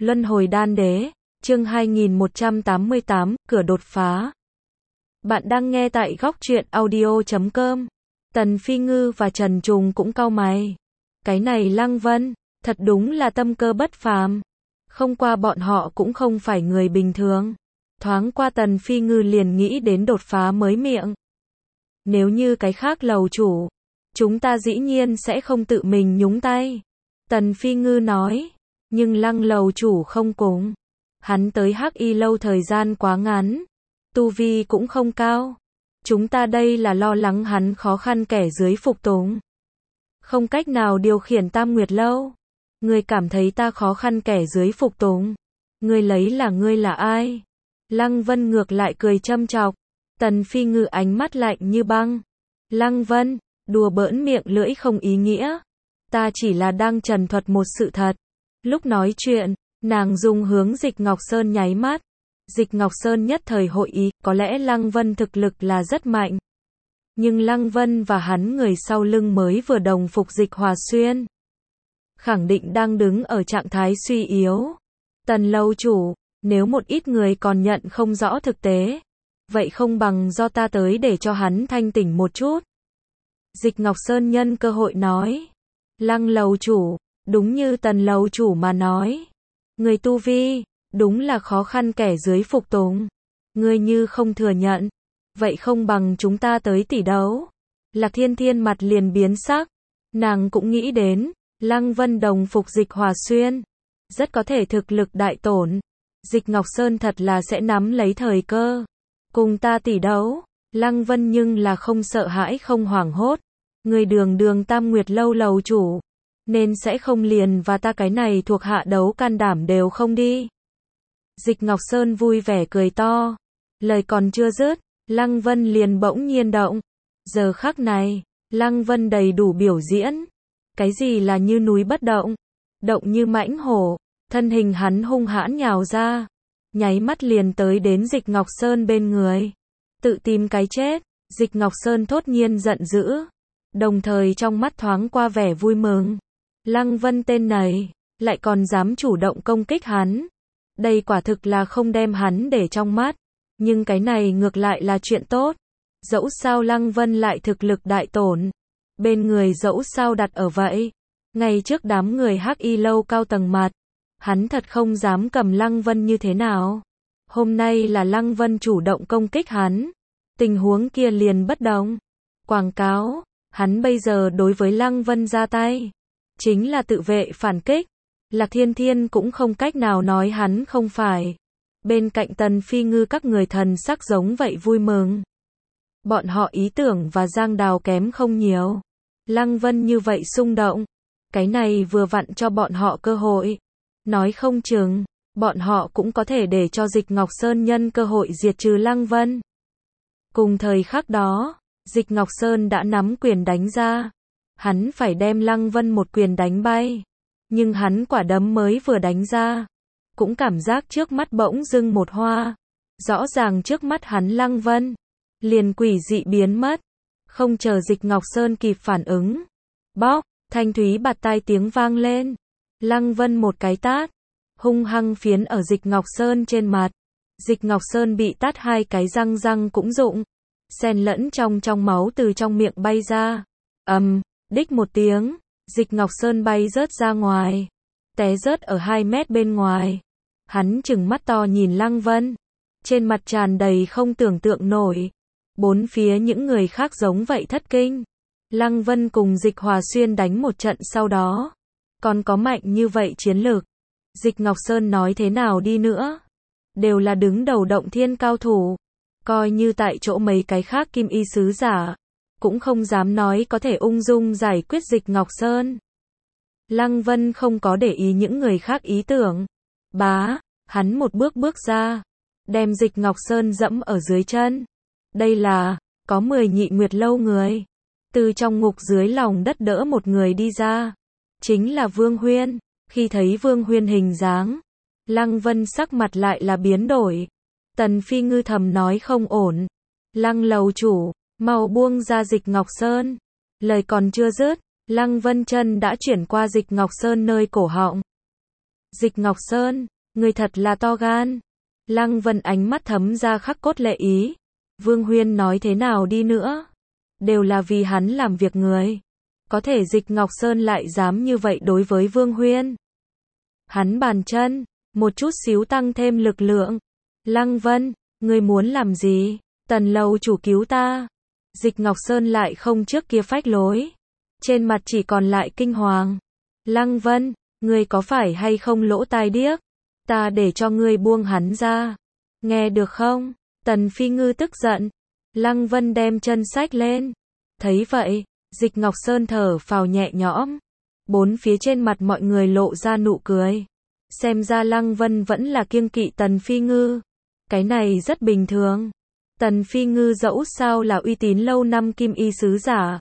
Luân hồi đan đế, chương 2188, cửa đột phá. Bạn đang nghe tại góc truyện audio.com. Tần Phi Ngư và Trần Trùng cũng cau mày. Cái này Lăng Vân, thật đúng là tâm cơ bất phàm. Không qua bọn họ cũng không phải người bình thường. Thoáng qua Tần Phi Ngư liền nghĩ đến đột phá mới miệng. Nếu như cái khác lầu chủ, chúng ta dĩ nhiên sẽ không tự mình nhúng tay. Tần Phi Ngư nói. Nhưng Lăng lầu chủ không cùng. Hắn tới Hắc Y lâu thời gian quá ngắn. Tu vi cũng không cao. Chúng ta đây là lo lắng hắn khó khăn kẻ dưới phục tùng. Không cách nào điều khiển Tam Nguyệt lâu. Ngươi cảm thấy ta khó khăn kẻ dưới phục tùng. Ngươi là ai? Lăng Vân ngược lại cười châm chọc. Tần Phi Ngư ánh mắt lạnh như băng. Lăng Vân, đùa bỡn miệng lưỡi không ý nghĩa. Ta chỉ là đang trần thuật một sự thật. Lúc nói chuyện, nàng dùng hướng Dịch Ngọc Sơn nháy mắt. Dịch Ngọc Sơn nhất thời hội ý, có lẽ Lăng Vân thực lực là rất mạnh. Nhưng Lăng Vân và hắn người sau lưng mới vừa đồng phục Dịch Hòa Xuyên. Khẳng định đang đứng ở trạng thái suy yếu. Tần lâu chủ, nếu một ít người còn nhận không rõ thực tế, vậy không bằng do ta tới để cho hắn thanh tỉnh một chút. Dịch Ngọc Sơn nhân cơ hội nói. Lăng lầu chủ, đúng như Tần lầu chủ mà nói. Người tu vi, đúng là khó khăn kẻ dưới phục tùng. Ngươi như không thừa nhận, vậy không bằng chúng ta tới tỷ đấu. Lạc Thiên Thiên mặt liền biến sắc. Nàng cũng nghĩ đến, Lăng Vân đồng phục Dịch Hòa Xuyên. Rất có thể thực lực đại tổn. Dịch Ngọc Sơn thật là sẽ nắm lấy thời cơ. Cùng ta tỷ đấu. Lăng Vân nhưng là không sợ hãi không hoảng hốt. Người đường Tam Nguyệt lâu lầu chủ. Nên sẽ không liền và ta cái này thuộc hạ đấu can đảm đều không đi. Dịch Ngọc Sơn vui vẻ cười to. Lời còn chưa dứt, Lăng Vân liền bỗng nhiên động. Giờ khắc này, Lăng Vân đầy đủ biểu diễn. Cái gì là như núi bất động? Động như mãnh hổ. Thân hình hắn hung hãn nhào ra. Nháy mắt liền tới đến Dịch Ngọc Sơn bên người. Tự tìm cái chết. Dịch Ngọc Sơn thốt nhiên giận dữ. Đồng thời trong mắt thoáng qua vẻ vui mừng. Lăng Vân tên này, lại còn dám chủ động công kích hắn. Đây quả thực là không đem hắn để trong mắt. Nhưng cái này ngược lại là chuyện tốt. Dẫu sao Lăng Vân lại thực lực đại tổn. Bên người dẫu sao đặt ở vậy. Ngay trước đám người Hắc Y lâu cao tầng mặt. Hắn thật không dám cầm Lăng Vân như thế nào. Hôm nay là Lăng Vân chủ động công kích hắn. Tình huống kia liền bất đồng. Quảng cáo, hắn bây giờ đối với Lăng Vân ra tay. Chính là tự vệ phản kích. Lạc Thiên Thiên cũng không cách nào nói hắn không phải. Bên cạnh Tần Phi Ngư các người thần sắc giống vậy vui mừng. Bọn họ ý tưởng và Giang Đào kém không nhiều. Lăng Vân như vậy xung động. Cái này vừa vặn cho bọn họ cơ hội. Nói không chừng, bọn họ cũng có thể để cho Dịch Ngọc Sơn nhân cơ hội diệt trừ Lăng Vân. Cùng thời khắc đó, Dịch Ngọc Sơn đã nắm quyền đánh ra. Hắn phải đem Lăng Vân một quyền đánh bay. Nhưng hắn quả đấm mới vừa đánh ra. Cũng cảm giác trước mắt bỗng dưng một hoa. Rõ ràng trước mắt hắn Lăng Vân. Liền quỷ dị biến mất. Không chờ Dịch Ngọc Sơn kịp phản ứng. Bóp, thanh thúy bạt tai tiếng vang lên. Lăng Vân một cái tát. Hung hăng phiến ở Dịch Ngọc Sơn trên mặt. Dịch Ngọc Sơn bị tát hai cái răng cũng rụng. Xen lẫn trong máu từ trong miệng bay ra. Đích một tiếng, Dịch Ngọc Sơn bay rớt ra ngoài. Té rớt ở 2 mét bên ngoài. Hắn trừng mắt to nhìn Lăng Vân. Trên mặt tràn đầy không tưởng tượng nổi. Bốn phía những người khác giống vậy thất kinh. Lăng Vân cùng Dịch Hòa Xuyên đánh một trận sau đó. Còn có mạnh như vậy chiến lược. Dịch Ngọc Sơn nói thế nào đi nữa. Đều là đứng đầu động thiên cao thủ. Coi như tại chỗ mấy cái khác kim y sứ giả. Cũng không dám nói có thể ung dung giải quyết Dịch Ngọc Sơn. Lăng Vân không có để ý những người khác ý tưởng. Bá, hắn một bước ra. Đem Dịch Ngọc Sơn dẫm ở dưới chân. Đây là, có 10 Nhị Nguyệt lâu người. Từ trong ngục dưới lòng đất đỡ một người đi ra. Chính là Vương Huyên. Khi thấy Vương Huyên hình dáng, Lăng Vân sắc mặt lại là biến đổi. Tần Phi Ngư thầm nói không ổn. Lăng lầu chủ, mau buông ra Dịch Ngọc Sơn. Lời còn chưa dứt, Lăng Vân chân đã chuyển qua Dịch Ngọc Sơn nơi cổ họng. Dịch Ngọc Sơn, người thật là to gan. Lăng Vân ánh mắt thấm ra khắc cốt lệ ý. Vương Huyên nói thế nào đi nữa, đều là vì hắn làm việc người. Có thể Dịch Ngọc Sơn lại dám như vậy đối với Vương Huyên. Hắn bàn chân, một chút xíu tăng thêm lực lượng. Lăng Vân, ngươi muốn làm gì? Tần lầu chủ cứu ta. Dịch Ngọc Sơn lại không trước kia phách lối. Trên mặt chỉ còn lại kinh hoàng. Lăng Vân, ngươi có phải hay không lỗ tai điếc? Ta để cho ngươi buông hắn ra. Nghe được không? Tần Phi Ngư tức giận. Lăng Vân đem chân xách lên. Thấy vậy, Dịch Ngọc Sơn thở phào nhẹ nhõm. Bốn phía trên mặt mọi người lộ ra nụ cười. Xem ra Lăng Vân vẫn là kiêng kỵ Tần Phi Ngư. Cái này rất bình thường. Tần Phi Ngư dẫu sao là uy tín lâu năm kim y sứ giả.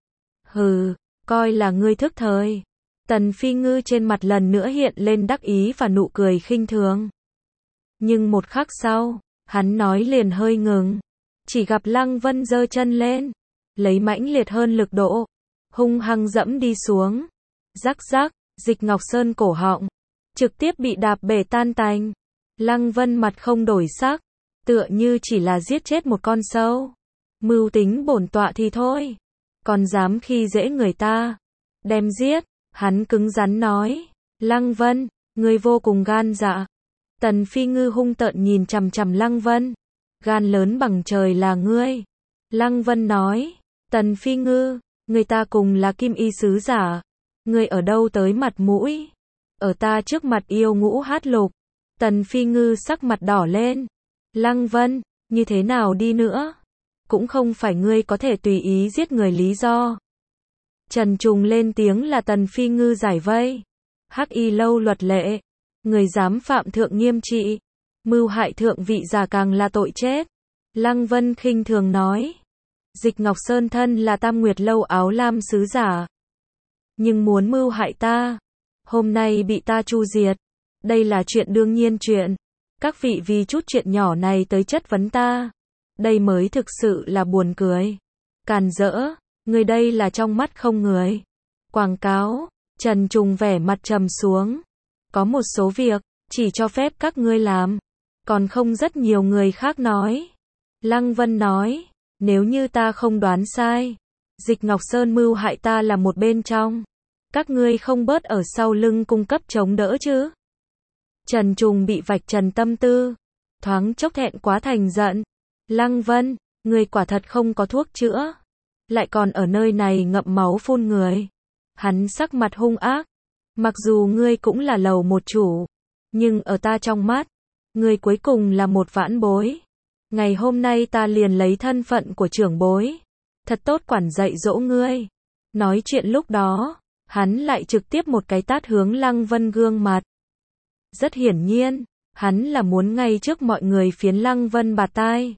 Hừ, coi là ngươi thức thời. Tần Phi Ngư trên mặt lần nữa hiện lên đắc ý và nụ cười khinh thường. Nhưng một khắc sau, hắn nói liền hơi ngừng. Chỉ gặp Lăng Vân giơ chân lên, lấy mãnh liệt hơn lực độ, hung hăng dẫm đi xuống. Rắc rắc, Dịch Ngọc Sơn cổ họng, trực tiếp bị đạp bể tan tành. Lăng Vân mặt không đổi sắc, tựa như chỉ là giết chết một con sâu. Mưu tính bổn tọa thì thôi, còn dám khi dễ người ta, đem giết. Hắn cứng rắn nói. Lăng Vân, ngươi vô cùng gan dạ. Tần Phi Ngư hung tợn nhìn chằm chằm Lăng Vân. Gan lớn bằng trời là ngươi. Lăng Vân nói. Tần Phi Ngư, người ta cùng là kim y sứ giả. Ngươi ở đâu tới mặt mũi? Ở ta trước mặt yêu ngũ hát lục. Tần Phi Ngư sắc mặt đỏ lên. Lăng Vân, như thế nào đi nữa? Cũng không phải ngươi có thể tùy ý giết người lý do. Trần Trùng lên tiếng là Tần Phi Ngư giải vây. Hắc y lâu luật lệ. Người dám phạm thượng nghiêm trị. Mưu hại thượng vị giả càng là tội chết. Lăng Vân khinh thường nói. Dịch Ngọc Sơn thân là Tam Nguyệt lâu áo lam sứ giả. Nhưng muốn mưu hại ta. Hôm nay bị ta chu diệt. Đây là chuyện đương nhiên chuyện. Các vị vì chút chuyện nhỏ này tới chất vấn ta. Đây mới thực sự là buồn cười. Càn rỡ. Người đây là trong mắt không người. Quảng cáo. Trần Trùng vẻ mặt trầm xuống. Có một số việc, chỉ cho phép các ngươi làm. Còn không rất nhiều người khác nói. Lăng Vân nói. Nếu như ta không đoán sai. Dịch Ngọc Sơn mưu hại ta là một bên trong. Các ngươi không bớt ở sau lưng cung cấp chống đỡ chứ. Trần Trùng bị vạch trần tâm tư. Thoáng chốc thẹn quá thành giận. Lăng Vân, ngươi quả thật không có thuốc chữa. Lại còn ở nơi này ngậm máu phun người. Hắn sắc mặt hung ác. Mặc dù ngươi cũng là lầu một chủ, nhưng ở ta trong mắt, ngươi cuối cùng là một vãn bối. Ngày hôm nay ta liền lấy thân phận của trưởng bối, thật tốt quản dạy dỗ ngươi. Nói chuyện lúc đó, hắn lại trực tiếp một cái tát hướng Lăng Vân gương mặt. Rất hiển nhiên, hắn là muốn ngay trước mọi người phiến Lăng Vân bạt tai.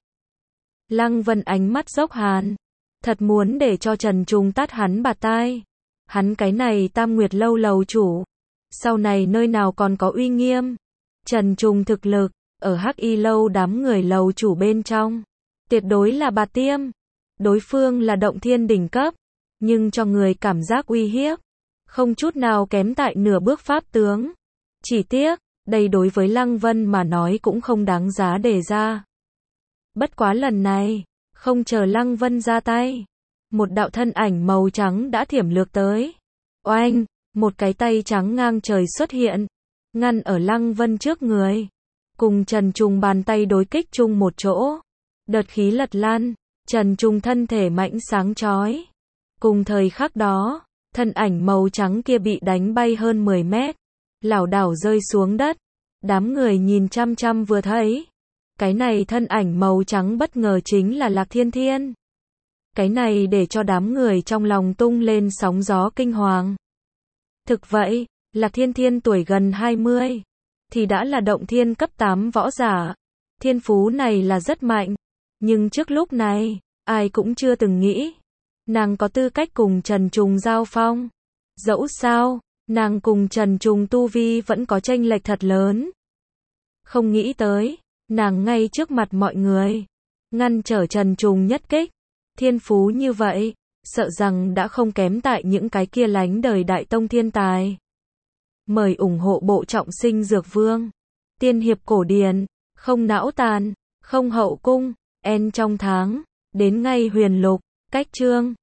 Lăng Vân ánh mắt dốc hàn, thật muốn để cho Trần Trùng tát hắn bạt tai. Hắn cái này Tam Nguyệt lâu lầu chủ, sau này nơi nào còn có uy nghiêm. Trần Trùng thực lực, ở Hắc Y lâu đám người lầu chủ bên trong, tuyệt đối là bạt tiêm. Đối phương là động thiên đỉnh cấp, nhưng cho người cảm giác uy hiếp, không chút nào kém tại nửa bước pháp tướng. Chỉ tiếc, đây đối với Lăng Vân mà nói cũng không đáng giá đề ra. Bất quá lần này, không chờ Lăng Vân ra tay, một đạo thân ảnh màu trắng đã thiểm lược tới. Oanh, một cái tay trắng ngang trời xuất hiện, ngăn ở Lăng Vân trước người. Cùng Trần Trùng bàn tay đối kích chung một chỗ. Đợt khí lật lan, Trần Trùng thân thể mãnh sáng chói. Cùng thời khắc đó, thân ảnh màu trắng kia bị đánh bay hơn 10 mét, lảo đảo rơi xuống đất. Đám người nhìn chăm chăm vừa thấy, cái này thân ảnh màu trắng bất ngờ chính là Lạc Thiên Thiên. Cái này để cho đám người trong lòng tung lên sóng gió kinh hoàng. Thực vậy, Lạc Thiên Thiên tuổi gần 20, thì đã là động thiên cấp 8 võ giả. Thiên phú này là rất mạnh, nhưng trước lúc này, ai cũng chưa từng nghĩ nàng có tư cách cùng Trần Trùng giao phong. Dẫu sao, nàng cùng Trần Trùng tu vi vẫn có chênh lệch thật lớn. Không nghĩ tới, nàng ngay trước mặt mọi người, ngăn trở Trần Trùng nhất kích. Thiên phú như vậy, sợ rằng đã không kém tại những cái kia lánh đời đại tông thiên tài. Mời ủng hộ bộ trọng sinh Dược Vương. Tiên hiệp cổ điển, không não tàn, không hậu cung, en trong tháng, đến ngay huyền lục, cách chương.